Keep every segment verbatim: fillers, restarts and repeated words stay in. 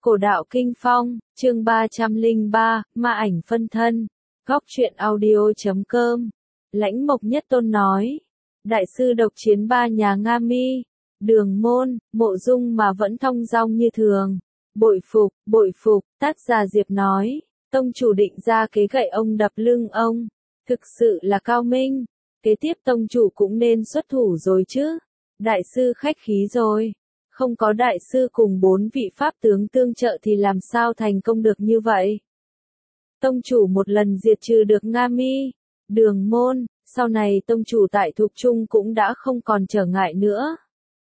Cổ đạo Kinh Phong, chương ba trăm lẻ ba, Ma ảnh phân thân. Góc truyện audio chấm com. Lãnh Mộc Nhất Tôn nói. Đại sư độc chiến ba nhà Nga Mi, Đường Môn, Mộ Dung mà vẫn thong dong như thường. Bội phục, bội phục, tác giả Diệp nói. Tông chủ định ra kế gậy ông đập lưng ông. Thực sự là cao minh. Kế tiếp tông chủ cũng nên xuất thủ rồi chứ. Đại sư khách khí rồi. Không có đại sư cùng bốn vị pháp tướng tương trợ thì làm sao thành công được như vậy? Tông chủ một lần diệt trừ được Nga Mi, Đường Môn, sau này tông chủ tại Thục Trung cũng đã không còn trở ngại nữa.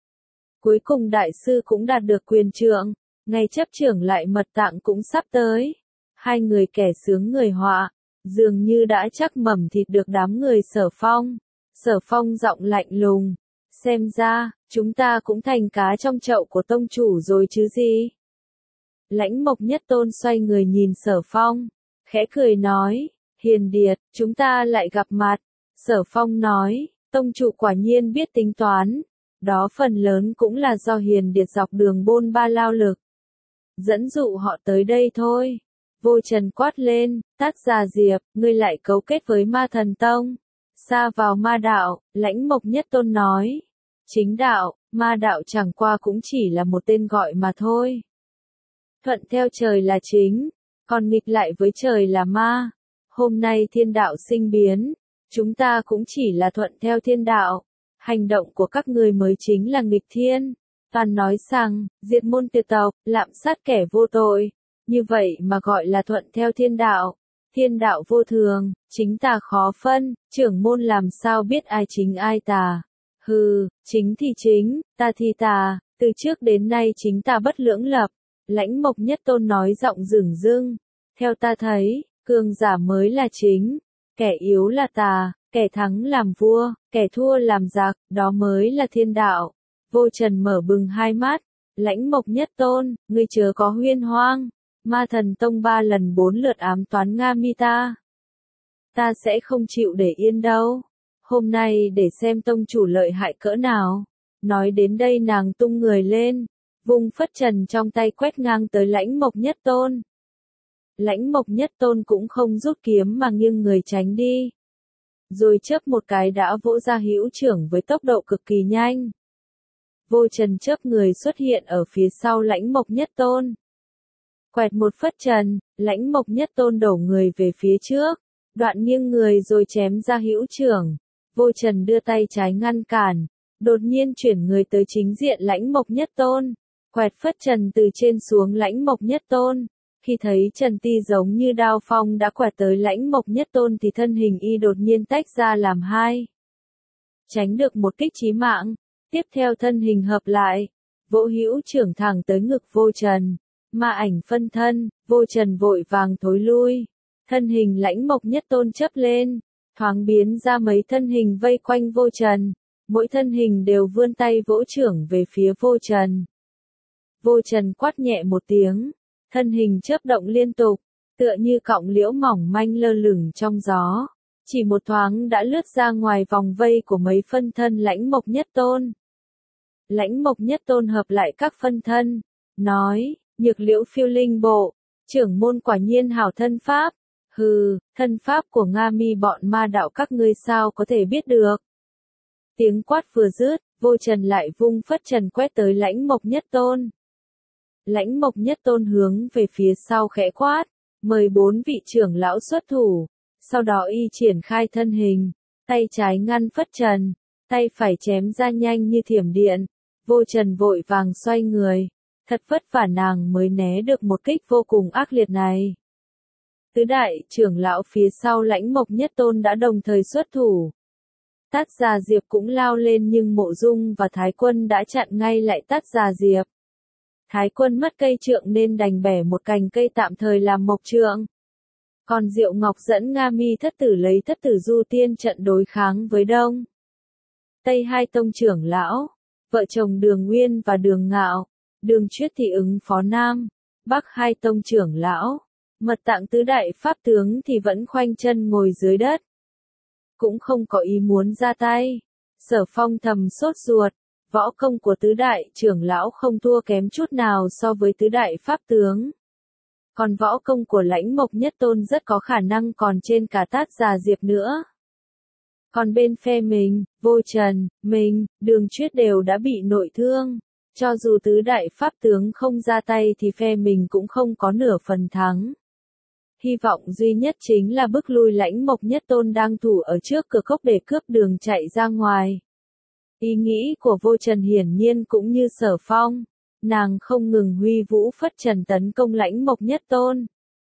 Cuối cùng đại sư cũng đạt được quyền trượng, ngày chấp trưởng lại mật tạng cũng sắp tới. Hai người kẻ sướng người họa, dường như đã chắc mẩm thịt được đám người Sở Phong. Sở Phong giọng lạnh lùng. Xem ra, chúng ta cũng thành cá trong chậu của tông chủ rồi chứ gì. Lãnh Mộc Nhất Tôn xoay người nhìn Sở Phong, khẽ cười nói, Hiền Điệt, chúng ta lại gặp mặt. Sở Phong nói, tông chủ quả nhiên biết tính toán, đó phần lớn cũng là do Hiền Điệt dọc đường bôn ba lao lực. Dẫn dụ họ tới đây thôi. Vô Trần quát lên, tác giả Diệp, ngươi lại cấu kết với Ma Thần Tông. Xa vào ma đạo, Lãnh Mộc Nhất Tôn nói. Chính đạo, ma đạo chẳng qua cũng chỉ là một tên gọi mà thôi. Thuận theo trời là chính, còn nghịch lại với trời là ma. Hôm nay thiên đạo sinh biến, chúng ta cũng chỉ là thuận theo thiên đạo. Hành động của các ngươi mới chính là nghịch thiên. Toàn nói rằng, diệt môn tiệt tộc, lạm sát kẻ vô tội. Như vậy mà gọi là thuận theo thiên đạo. Thiên đạo vô thường, chính tà khó phân, trưởng môn làm sao biết ai chính ai tà. Hừ, chính thì chính, ta thì tà, từ trước đến nay chính ta bất lưỡng lập. Lãnh Mộc Nhất Tôn nói giọng dửng dưng. Theo ta thấy, cường giả mới là chính, kẻ yếu là tà, kẻ thắng làm vua, kẻ thua làm giặc, đó mới là thiên đạo. Vô Trần mở bừng hai mắt. Lãnh Mộc Nhất Tôn, ngươi chớ có huyên hoang. Ma Thần Tông ba lần bốn lượt ám toán Nga Mi ta. Ta sẽ không chịu để yên đâu. Hôm nay để xem tông chủ lợi hại cỡ nào. Nói đến đây nàng tung người lên, vung phất trần trong tay quét ngang tới Lãnh Mộc Nhất Tôn. Lãnh Mộc Nhất Tôn cũng không rút kiếm mà nghiêng người tránh đi. Rồi chớp một cái đã vỗ ra hữu trưởng với tốc độ cực kỳ nhanh. Vô Trần chớp người xuất hiện ở phía sau Lãnh Mộc Nhất Tôn. Quẹt một phất trần, Lãnh Mộc Nhất Tôn đổ người về phía trước, đoạn nghiêng người rồi chém ra hữu trưởng. Vô Trần đưa tay trái ngăn cản, đột nhiên chuyển người tới chính diện Lãnh Mộc Nhất Tôn, quẹt phất trần từ trên xuống Lãnh Mộc Nhất Tôn. Khi thấy trần ti giống như đao phong đã quẹt tới Lãnh Mộc Nhất Tôn thì thân hình y đột nhiên tách ra làm hai. Tránh được một kích chí mạng, tiếp theo thân hình hợp lại, vỗ hữu trưởng thẳng tới ngực Vô Trần. Ma ảnh phân thân, Vô Trần vội vàng thối lui. Thân hình Lãnh Mộc Nhất Tôn chớp lên, thoáng biến ra mấy thân hình vây quanh Vô Trần. Mỗi thân hình đều vươn tay vỗ trưởng về phía Vô Trần. Vô Trần quát nhẹ một tiếng, thân hình chớp động liên tục, tựa như cọng liễu mỏng manh lơ lửng trong gió. Chỉ một thoáng đã lướt ra ngoài vòng vây của mấy phân thân Lãnh Mộc Nhất Tôn. Lãnh Mộc Nhất Tôn hợp lại các phân thân, nói, Nhược Liễu Phiêu Linh Bộ, trưởng môn quả nhiên hảo thân pháp. Hừ, thân pháp của Nga Mi bọn ma đạo các ngươi sao có thể biết được. Tiếng quát vừa dứt, Vô Trần lại vung phất trần quét tới Lãnh Mộc Nhất Tôn. Lãnh Mộc Nhất Tôn hướng về phía sau khẽ quát, mời bốn vị trưởng lão xuất thủ. Sau đó y triển khai thân hình, tay trái ngăn phất trần, tay phải chém ra nhanh như thiểm điện. Vô Trần vội vàng xoay người, thật vất vả nàng mới né được một kích vô cùng ác liệt này. Tứ đại trưởng lão phía sau Lãnh Mộc Nhất Tôn đã đồng thời xuất thủ. Tát Già Diệp cũng lao lên nhưng Mộ Dung và Thái Quân đã chặn ngay lại Tát Già Diệp. Thái Quân mất cây trượng nên đành bẻ một cành cây tạm thời làm mộc trượng. Còn Diệu Ngọc dẫn Nga Mi thất tử lấy thất tử du tiên trận đối kháng với Đông Tây hai tông trưởng lão, vợ chồng Đường Nguyên và Đường Ngạo, Đường Chuyết thì ứng phó Nam, Bắc hai tông trưởng lão. Mật tạng tứ đại pháp tướng thì vẫn khoanh chân ngồi dưới đất. Cũng không có ý muốn ra tay. Sở Phong thầm sốt ruột, Võ công của tứ đại trưởng lão không thua kém chút nào so với tứ đại pháp tướng. Còn võ công của Lãnh Mộc Nhất Tôn rất có khả năng còn trên cả Tát Già Diệp nữa. Còn bên phe mình, Vô Trần, mình, Đường Chuyết đều đã bị nội thương. Cho dù tứ đại pháp tướng không ra tay thì phe mình cũng không có nửa phần thắng. Hy vọng duy nhất chính là bức lui Lãnh Mộc Nhất Tôn đang thủ ở trước cửa cốc để cướp đường chạy ra ngoài. Ý nghĩ của Vô Trần hiển nhiên cũng như Sở Phong. Nàng không ngừng huy vũ phất trần tấn công Lãnh Mộc Nhất Tôn.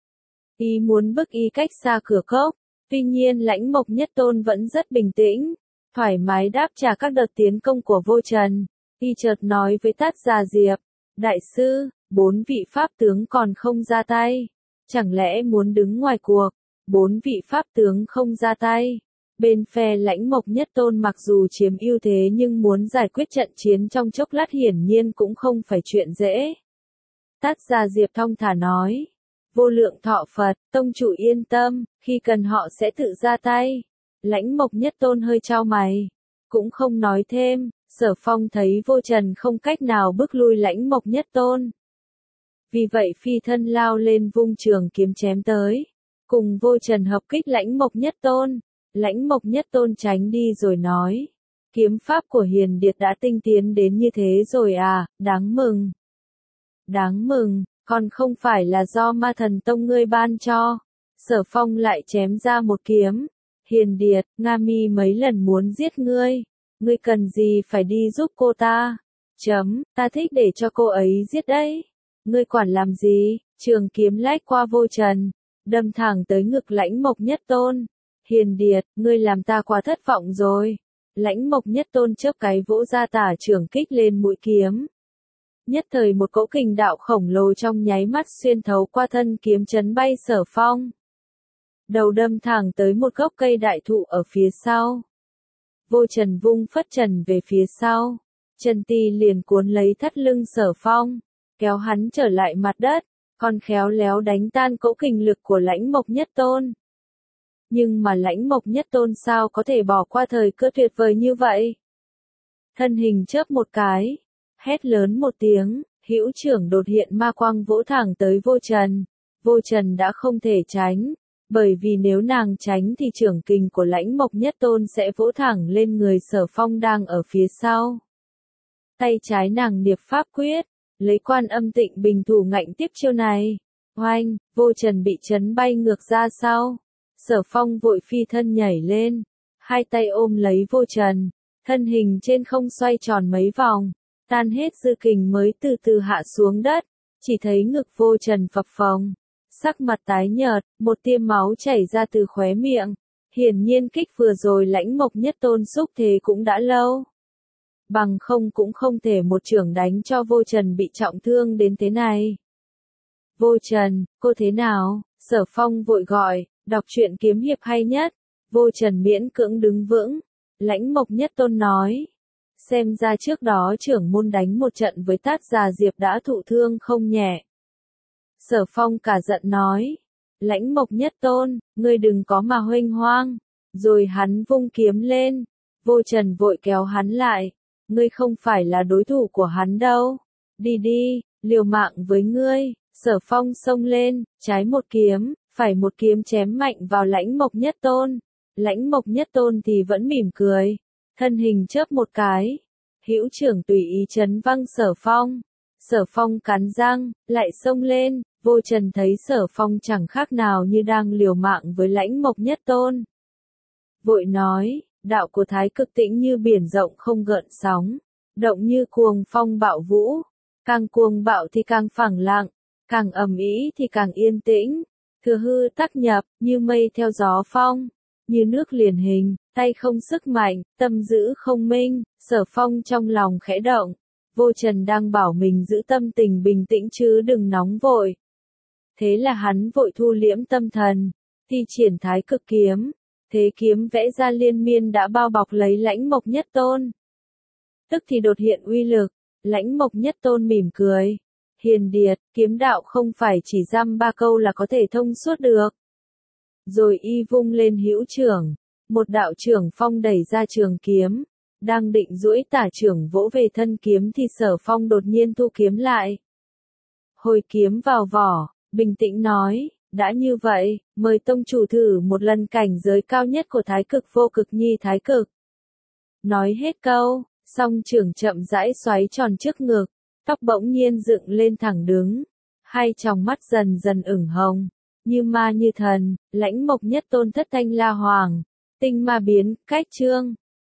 Ý muốn bức y cách xa cửa cốc. Tuy nhiên Lãnh Mộc Nhất Tôn vẫn rất bình tĩnh, thoải mái đáp trả các đợt tiến công của Vô Trần. Y chợt nói với Tát Già Diệp, đại sư, bốn vị pháp tướng còn không ra tay. Chẳng lẽ muốn đứng ngoài cuộc? Bốn vị pháp tướng không ra tay. Bên phe Lãnh Mộc Nhất Tôn mặc dù chiếm ưu thế nhưng muốn giải quyết trận chiến trong chốc lát hiển nhiên cũng không phải chuyện dễ. Tát Già Diệp thong thả nói, vô lượng thọ Phật, tông chủ yên tâm, khi cần họ sẽ tự ra tay. Lãnh Mộc Nhất Tôn hơi chau mày, cũng không nói thêm. Sở Phong thấy Vô Trần không cách nào bức lui Lãnh Mộc Nhất Tôn. Vì vậy phi thân lao lên vung trường kiếm chém tới. Cùng Vô Trần hợp kích Lãnh Mộc Nhất Tôn. Lãnh Mộc Nhất Tôn tránh đi rồi nói. Kiếm pháp của Hiền Điệt đã tinh tiến đến như thế rồi à, đáng mừng. Đáng mừng, còn không phải là do Ma Thần Tông ngươi ban cho. Sở Phong lại chém ra một kiếm. Hiền Điệt, Nga Mi mấy lần muốn giết ngươi. Ngươi cần gì phải đi giúp cô ta? Chấm, ta thích để cho cô ấy giết đấy. Ngươi quản làm gì? Trường kiếm lách qua Vô Trần, đâm thẳng tới ngực Lãnh Mộc Nhất Tôn. Hiền Điệt, ngươi làm ta quá thất vọng rồi. Lãnh Mộc Nhất Tôn chớp cái vỗ ra tả trường kích lên mũi kiếm. Nhất thời một cỗ kình đạo khổng lồ trong nháy mắt xuyên thấu qua thân kiếm chấn bay Sở Phong. Đầu đâm thẳng tới một gốc cây đại thụ ở phía sau. Vô Trần vung phất trần về phía sau. Trần Ti liền cuốn lấy thắt lưng Sở Phong, kéo hắn trở lại mặt đất, còn khéo léo đánh tan cỗ kình lực của Lãnh Mộc Nhất Tôn. Nhưng mà Lãnh Mộc Nhất Tôn sao có thể bỏ qua thời cơ tuyệt vời như vậy? Thân hình chớp một cái, hét lớn một tiếng, hữu trưởng đột hiện ma quang vỗ thẳng tới Vô Trần. Vô Trần đã không thể tránh, bởi vì nếu nàng tránh thì trưởng kình của Lãnh Mộc Nhất Tôn sẽ vỗ thẳng lên người Sở Phong đang ở phía sau. Tay trái nàng niệm pháp quyết, lấy Quan Âm Tịnh Bình thủ ngạnh tiếp chiêu này. Oanh, Vô Trần bị chấn bay ngược ra sau. Sở Phong vội phi thân nhảy lên, hai tay ôm lấy Vô Trần, thân hình trên không xoay tròn mấy vòng, tan hết dư kình mới từ từ hạ xuống đất, chỉ thấy ngực Vô Trần phập phồng, sắc mặt tái nhợt, một tia máu chảy ra từ khóe miệng. Hiển nhiên kích vừa rồi Lãnh Mộc Nhất Tôn xúc thế cũng đã lâu. Bằng không cũng không thể một chưởng đánh cho Vô Trần bị trọng thương đến thế này. Vô Trần, cô thế nào? Sở Phong vội gọi, đọc truyện kiếm hiệp hay nhất. Vô Trần miễn cưỡng đứng vững. Lãnh Mộc Nhất Tôn nói. Xem ra trước đó trưởng môn đánh một trận với Tát Già Diệp đã thụ thương không nhẹ. Sở Phong cả giận nói. Lãnh Mộc Nhất Tôn, ngươi đừng có mà huênh hoang. Rồi hắn vung kiếm lên. Vô Trần vội kéo hắn lại. Ngươi không phải là đối thủ của hắn đâu. Đi đi, liều mạng với ngươi. Sở Phong xông lên, trái một kiếm, phải một kiếm chém mạnh vào Lãnh Mộc Nhất Tôn. Lãnh Mộc Nhất Tôn thì vẫn mỉm cười. Thân hình chớp một cái. Hữu trưởng tùy ý chấn văng Sở Phong. Sở Phong cắn răng, lại xông lên. Vô Trần thấy Sở Phong chẳng khác nào như đang liều mạng với Lãnh Mộc Nhất Tôn. Vội nói, đạo của Thái Cực tĩnh như biển rộng không gợn sóng, động như cuồng phong bạo vũ, càng cuồng bạo thì càng phẳng lặng, càng ầm ĩ thì càng yên tĩnh, thừa hư tắc nhập, như mây theo gió phong, như nước liền hình, tay không sức mạnh, tâm giữ không minh. Sở Phong trong lòng khẽ động, Vô Trần đang bảo mình giữ tâm tình bình tĩnh chứ đừng nóng vội. Thế là hắn vội thu liễm tâm thần, thi triển Thái Cực kiếm. Thế kiếm vẽ ra liên miên đã bao bọc lấy Lãnh Mộc Nhất Tôn. Tức thì đột hiện uy lực, Lãnh Mộc Nhất Tôn mỉm cười. Hiền Điệt, kiếm đạo không phải chỉ dăm ba câu là có thể thông suốt được. Rồi y vung lên hữu trưởng, một đạo trưởng phong đẩy ra trường kiếm, Đang định duỗi tả trưởng vỗ về thân kiếm thì Sở Phong đột nhiên thu kiếm lại. Hồi kiếm vào vỏ, bình tĩnh nói, đã như vậy, mời tông chủ thử một lần cảnh giới cao nhất của thái cực vô cực nhi thái cực. Nói hết câu, song trưởng chậm rãi xoáy tròn trước ngực, tóc bỗng nhiên dựng lên thẳng đứng, hai tròng mắt dần dần ửng hồng, như ma như thần, lãnh mộc nhất tôn thất thanh la hoàng, tinh ma biến, cách chương.